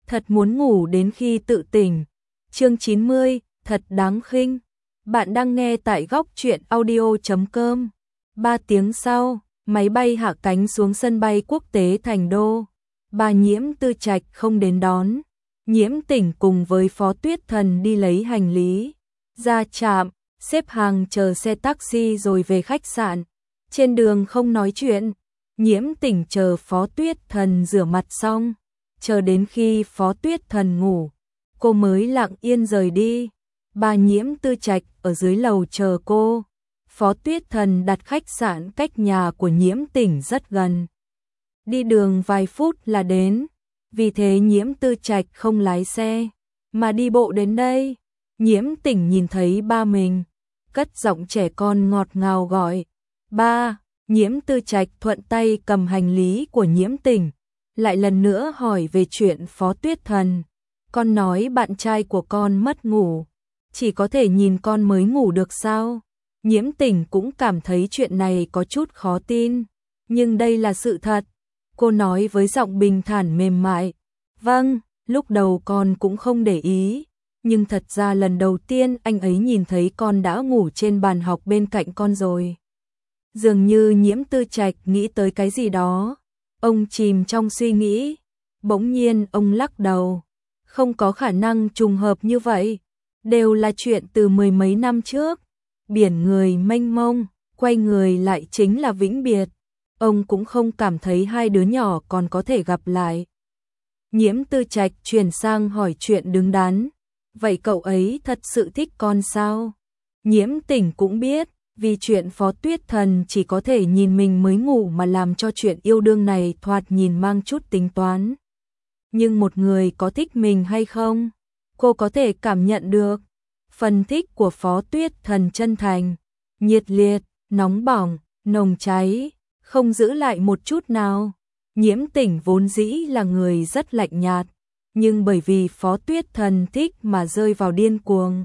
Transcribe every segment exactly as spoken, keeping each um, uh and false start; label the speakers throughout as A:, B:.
A: thật muốn ngủ đến khi tự tỉnh. Chương chín mươi, thật đáng khinh. Bạn đang nghe tại góc truyện audio chấm com. Ba tiếng sau, máy bay hạ cánh xuống sân bay quốc tế Thành Đô. Bà Nhiễm Tư Trạch không đến đón. Nhiễm Tỉnh cùng với Phó Tuyết Thần đi lấy hành lý. Ra trạm, xếp hàng chờ xe taxi rồi về khách sạn. Trên đường không nói chuyện. Nhiễm Tỉnh chờ Phó Tuyết Thần rửa mặt xong. Chờ đến khi Phó Tuyết Thần ngủ, cô mới lặng yên rời đi. Bà Nhiễm Tư Trạch ở dưới lầu chờ cô. Phó Tuyết Thần đặt khách sạn cách nhà của Nhiễm Tỉnh rất gần. Đi đường vài phút là đến. Vì thế Nhiễm Tư Trạch không lái xe, mà đi bộ đến đây. Nhiễm Tỉnh nhìn thấy ba mình, cất giọng trẻ con ngọt ngào gọi. Ba, Nhiễm Tư Trạch thuận tay cầm hành lý của Nhiễm Tỉnh. Lại lần nữa hỏi về chuyện Phó Tuyết Thần. Con nói bạn trai của con mất ngủ, chỉ có thể nhìn con mới ngủ được sao? Nhiễm Tỉnh cũng cảm thấy chuyện này có chút khó tin, nhưng đây là sự thật. Cô nói với giọng bình thản mềm mại. Vâng, lúc đầu con cũng không để ý, nhưng thật ra lần đầu tiên anh ấy nhìn thấy con đã ngủ trên bàn học bên cạnh con rồi. Dường như Nhiễm Tư Trạch nghĩ tới cái gì đó. Ông chìm trong suy nghĩ, bỗng nhiên ông lắc đầu. Không có khả năng trùng hợp như vậy, đều là chuyện từ mười mấy năm trước. Biển người mênh mông, quay người lại chính là vĩnh biệt. Ông cũng không cảm thấy hai đứa nhỏ còn có thể gặp lại. Nhiễm Tư Trạch chuyển sang hỏi chuyện đứng đắn. Vậy cậu ấy thật sự thích con sao? Nhiễm Tỉnh cũng biết, vì chuyện Phó Tuyết Thần chỉ có thể nhìn mình mới ngủ mà làm cho chuyện yêu đương này thoạt nhìn mang chút tính toán. Nhưng một người có thích mình hay không, cô có thể cảm nhận được. Phần thích của Phó Tuyết Thần chân thành, nhiệt liệt, nóng bỏng, nồng cháy, không giữ lại một chút nào. Nhiễm Tỉnh vốn dĩ là người rất lạnh nhạt, nhưng bởi vì Phó Tuyết Thần thích mà rơi vào điên cuồng.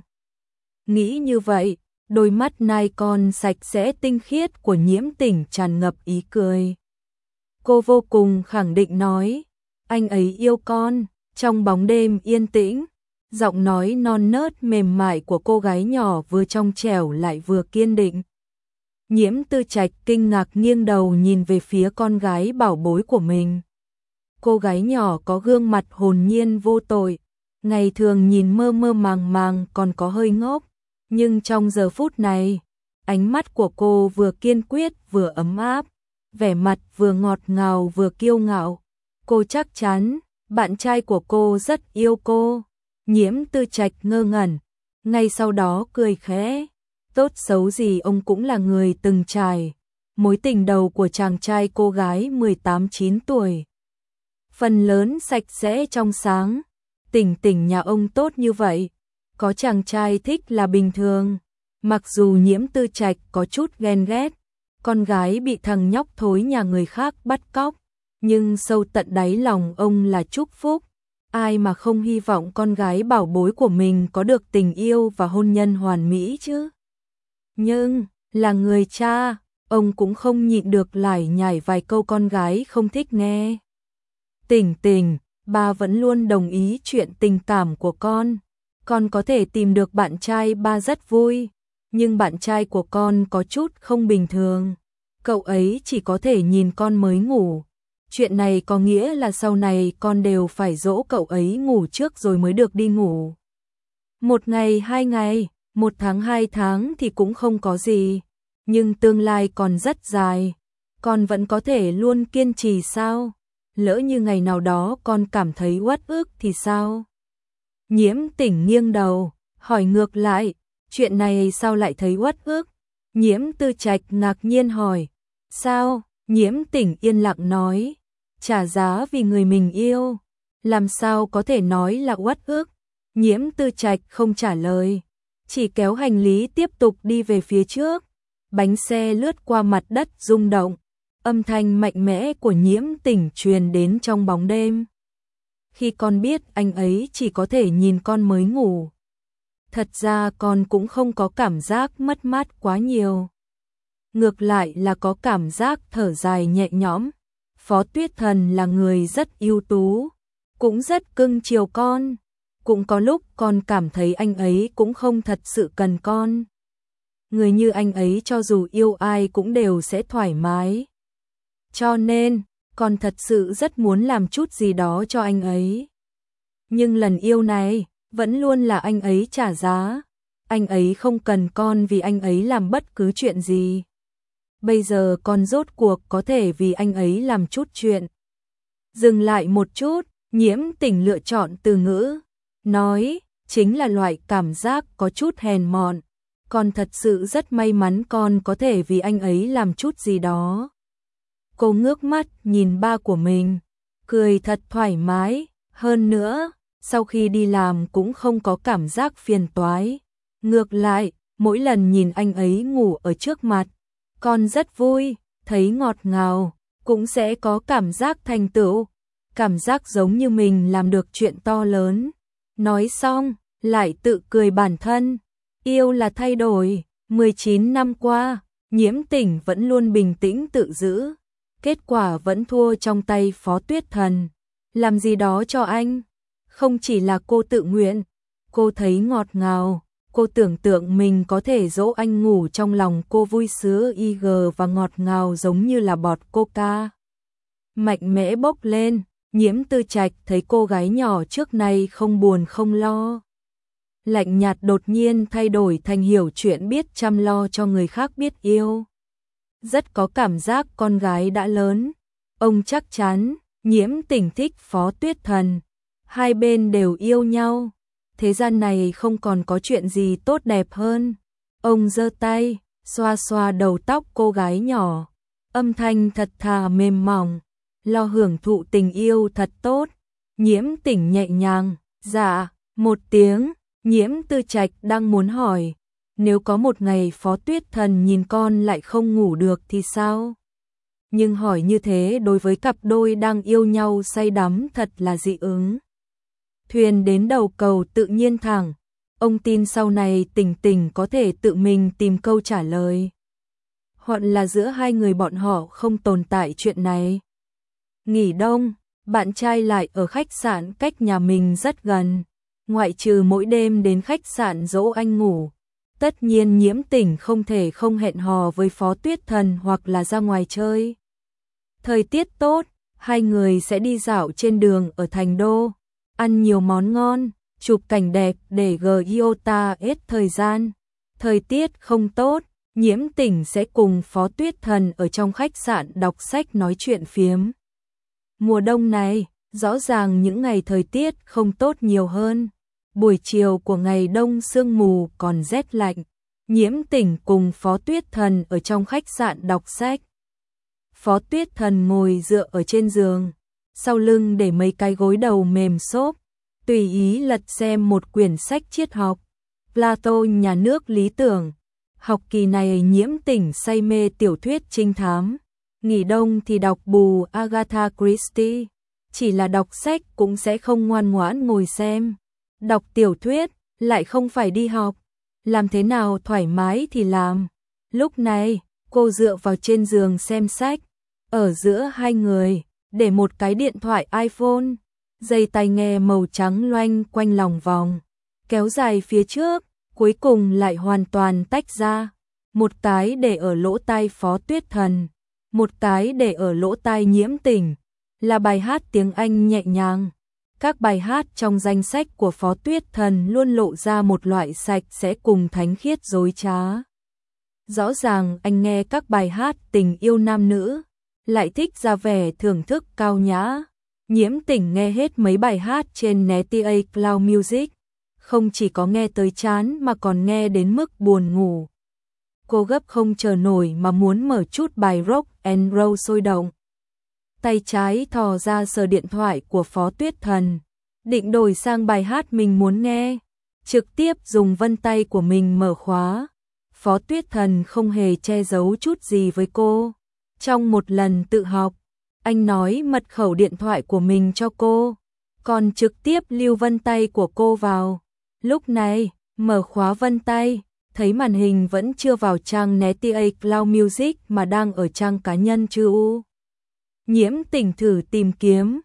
A: Nghĩ như vậy, đôi mắt nai con sạch sẽ tinh khiết của Nhiễm Tỉnh tràn ngập ý cười. Cô vô cùng khẳng định nói, anh ấy yêu con. Trong bóng đêm yên tĩnh, giọng nói non nớt mềm mại của cô gái nhỏ vừa trong trẻo lại vừa kiên định. Nhiễm Tư Trạch kinh ngạc nghiêng đầu nhìn về phía con gái bảo bối của mình. Cô gái nhỏ có gương mặt hồn nhiên vô tội, ngày thường nhìn mơ mơ màng màng còn có hơi ngốc, nhưng trong giờ phút này, ánh mắt của cô vừa kiên quyết vừa ấm áp, vẻ mặt vừa ngọt ngào vừa kiêu ngạo. Cô chắc chắn, bạn trai của cô rất yêu cô. Nhiễm Tư Trạch ngơ ngẩn, ngay sau đó cười khẽ. Tốt xấu gì ông cũng là người từng trải mối tình đầu của chàng trai cô gái mười tám chín tuổi. Phần lớn sạch sẽ trong sáng, Tỉnh Tỉnh nhà ông tốt như vậy, có chàng trai thích là bình thường. Mặc dù Nhiễm Tư Trạch có chút ghen ghét, con gái bị thằng nhóc thối nhà người khác bắt cóc, nhưng sâu tận đáy lòng ông là chúc phúc. Ai mà không hy vọng con gái bảo bối của mình có được tình yêu và hôn nhân hoàn mỹ chứ. Nhưng, là người cha, ông cũng không nhịn được lải nhải vài câu con gái không thích nghe. Tỉnh Tỉnh, ba vẫn luôn đồng ý chuyện tình cảm của con. Con có thể tìm được bạn trai ba rất vui, nhưng bạn trai của con có chút không bình thường. Cậu ấy chỉ có thể nhìn con mới ngủ. Chuyện này có nghĩa là sau này con đều phải dỗ cậu ấy ngủ trước rồi mới được đi ngủ. Một ngày hai ngày, một tháng hai tháng thì cũng không có gì, nhưng tương lai còn rất dài. Con vẫn có thể luôn kiên trì sao? Lỡ như ngày nào đó con cảm thấy uất ức thì sao? Nhiễm Tỉnh nghiêng đầu, hỏi ngược lại, chuyện này sao lại thấy uất ức? Nhiễm Tư Trạch ngạc nhiên hỏi, sao? Nhiễm Tỉnh yên lặng nói, trả giá vì người mình yêu, làm sao có thể nói là uất ức? Nhiễm Tư Trạch không trả lời, chỉ kéo hành lý tiếp tục đi về phía trước. Bánh xe lướt qua mặt đất rung động, âm thanh mạnh mẽ của Nhiễm Tỉnh truyền đến trong bóng đêm. Khi con biết anh ấy chỉ có thể nhìn con mới ngủ, thật ra con cũng không có cảm giác mất mát quá nhiều. Ngược lại là có cảm giác thở dài nhẹ nhõm. Phó Tuyết Thần là người rất ưu tú, cũng rất cưng chiều con. Cũng có lúc con cảm thấy anh ấy cũng không thật sự cần con. Người như anh ấy cho dù yêu ai cũng đều sẽ thoải mái. Cho nên, con thật sự rất muốn làm chút gì đó cho anh ấy. Nhưng lần yêu này, vẫn luôn là anh ấy trả giá. Anh ấy không cần con vì anh ấy làm bất cứ chuyện gì. Bây giờ con rốt cuộc có thể vì anh ấy làm chút chuyện. Dừng lại một chút, Nhiễm Tỉnh lựa chọn từ ngữ. Nói, chính là loại cảm giác có chút hèn mọn. Con thật sự rất may mắn con có thể vì anh ấy làm chút gì đó. Cô ngước mắt nhìn ba của mình, cười thật thoải mái. Hơn nữa, sau khi đi làm cũng không có cảm giác phiền toái. Ngược lại, mỗi lần nhìn anh ấy ngủ ở trước mặt, con rất vui, thấy ngọt ngào, cũng sẽ có cảm giác thành tựu. Cảm giác giống như mình làm được chuyện to lớn. Nói xong, lại tự cười bản thân. Yêu là thay đổi, mười chín năm qua, Nhiễm Tỉnh vẫn luôn bình tĩnh tự giữ. Kết quả vẫn thua trong tay Phó Tuyết Thần. Làm gì đó cho anh, không chỉ là cô tự nguyện, cô thấy ngọt ngào. Cô tưởng tượng mình có thể dỗ anh ngủ trong lòng cô vui sướng i giê và ngọt ngào giống như là bọt coca. Mạnh mẽ bốc lên, Nhiễm Tư Trạch thấy cô gái nhỏ trước nay không buồn không lo. Lạnh nhạt đột nhiên thay đổi thành hiểu chuyện, biết chăm lo cho người khác, biết yêu. Rất có cảm giác con gái đã lớn. Ông chắc chắn, Nhiễm Tỉnh thích Phó Tuyết Thần. Hai bên đều yêu nhau. Thế gian này không còn có chuyện gì tốt đẹp hơn. Ông giơ tay, xoa xoa đầu tóc cô gái nhỏ. Âm thanh thật thà mềm mỏng. Lo hưởng thụ tình yêu thật tốt. Nhiễm Tỉnh nhẹ nhàng, dạ, một tiếng. Nhiễm Tư Trạch đang muốn hỏi, nếu có một ngày Phó Tuyết Thần nhìn con lại không ngủ được thì sao? Nhưng hỏi như thế đối với cặp đôi đang yêu nhau say đắm thật là dị ứng. Thuyền đến đầu cầu tự nhiên thẳng. Ông tin sau này Tỉnh Tỉnh có thể tự mình tìm câu trả lời. Hoặc là giữa hai người bọn họ không tồn tại chuyện này. Nghỉ đông, bạn trai lại ở khách sạn cách nhà mình rất gần. Ngoại trừ mỗi đêm đến khách sạn dỗ anh ngủ. Tất nhiên Nhiễm Tỉnh không thể không hẹn hò với Phó Tuyết Thần hoặc là ra ngoài chơi. Thời tiết tốt, hai người sẽ đi dạo trên đường ở thành đô, ăn nhiều món ngon, chụp cảnh đẹp để Giota hết thời gian. Thời tiết không tốt, Nhiễm Tỉnh sẽ cùng Phó Tuyết Thần ở trong khách sạn đọc sách nói chuyện phiếm. Mùa đông này, rõ ràng những ngày thời tiết không tốt nhiều hơn. Buổi chiều của ngày đông sương mù còn rét lạnh. Nhiễm Tỉnh cùng Phó Tuyết Thần ở trong khách sạn đọc sách. Phó Tuyết Thần ngồi dựa ở trên giường, sau lưng để mấy cái gối đầu mềm xốp, tùy ý lật xem một quyển sách triết học. Plato nhà nước lý tưởng. Học kỳ này Nhiễm Tỉnh say mê tiểu thuyết trinh thám. Nghỉ đông thì đọc bù Agatha Christie. Chỉ là đọc sách cũng sẽ không ngoan ngoãn ngồi xem. Đọc tiểu thuyết, lại không phải đi học. Làm thế nào thoải mái thì làm. Lúc này, cô dựa vào trên giường xem sách. Ở giữa hai người, để một cái điện thoại iPhone. Dây tai nghe màu trắng loanh quanh lòng vòng. Kéo dài phía trước, cuối cùng lại hoàn toàn tách ra. Một cái để ở lỗ tai Phó Tuyết Thần. Một cái để ở lỗ tai Nhiễm Tỉnh. Là bài hát tiếng Anh nhẹ nhàng. Các bài hát trong danh sách của Phó Tuyết Thần luôn lộ ra một loại sạch sẽ cùng thánh khiết dối trá. Rõ ràng anh nghe các bài hát tình yêu nam nữ, lại thích ra vẻ thưởng thức cao nhã. Nhiễm Tỉnh nghe hết mấy bài hát trên Netia Cloud Music, không chỉ có nghe tới chán mà còn nghe đến mức buồn ngủ. Cô gấp không chờ nổi mà muốn mở chút bài rock and roll sôi động. Tay trái thò ra sờ điện thoại của Phó Tuyết Thần, định đổi sang bài hát mình muốn nghe, trực tiếp dùng vân tay của mình mở khóa. Phó Tuyết Thần không hề che giấu chút gì với cô. Trong một lần tự học, anh nói mật khẩu điện thoại của mình cho cô, còn trực tiếp lưu vân tay của cô vào. Lúc này, mở khóa vân tay, thấy màn hình vẫn chưa vào trang Netia Cloud Music mà đang ở trang cá nhân chữ U. Nhiễm Tỉnh thử tìm kiếm,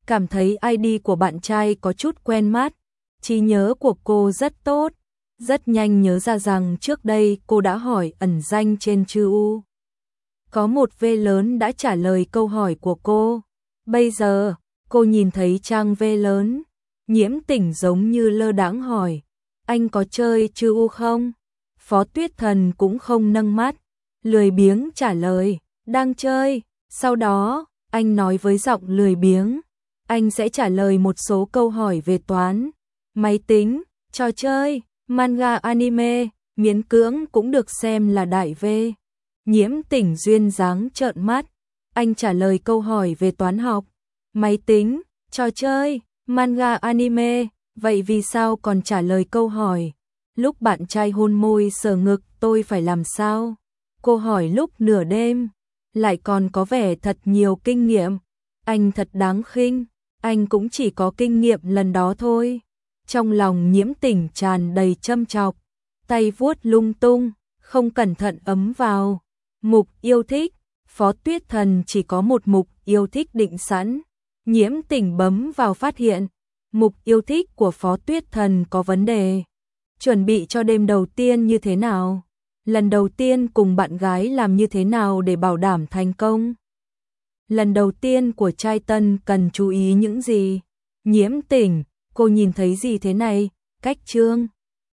A: cảm thấy i đê của bạn trai có chút quen mắt. Trí nhớ của cô rất tốt, rất nhanh nhớ ra rằng trước đây cô đã hỏi ẩn danh trên chư U. Có một V lớn đã trả lời câu hỏi của cô. Bây giờ, cô nhìn thấy trang V lớn. Nhiễm Tỉnh giống như lơ đãng hỏi, anh có chơi chư U không? Phó Tuyết Thần cũng không nâng mắt, lười biếng trả lời, đang chơi. Sau đó, anh nói với giọng lười biếng, anh sẽ trả lời một số câu hỏi về toán, máy tính, trò chơi, manga anime, miễn cưỡng cũng được xem là đại V. Nhiễm Tỉnh duyên dáng trợn mắt, anh trả lời câu hỏi về toán học, máy tính, trò chơi, manga anime, vậy vì sao còn trả lời câu hỏi? Lúc bạn trai hôn môi sờ ngực tôi phải làm sao? Cô hỏi lúc nửa đêm, lại còn có vẻ thật nhiều kinh nghiệm. Anh thật đáng khinh, anh cũng chỉ có kinh nghiệm lần đó thôi. Trong lòng Nhiễm Tỉnh tràn đầy châm chọc, tay vuốt lung tung, không cẩn thận ấm vào. Mục yêu thích, Phó Tuyết Thần chỉ có một mục yêu thích định sẵn. Nhiễm Tỉnh bấm vào phát hiện, mục yêu thích của Phó Tuyết Thần có vấn đề. Chuẩn bị cho đêm đầu tiên như thế nào? Lần đầu tiên cùng bạn gái làm như thế nào để bảo đảm thành công? Lần đầu tiên của trai tân cần chú ý những gì? Nhiễm Tỉnh, cô nhìn thấy gì thế này? Cách chương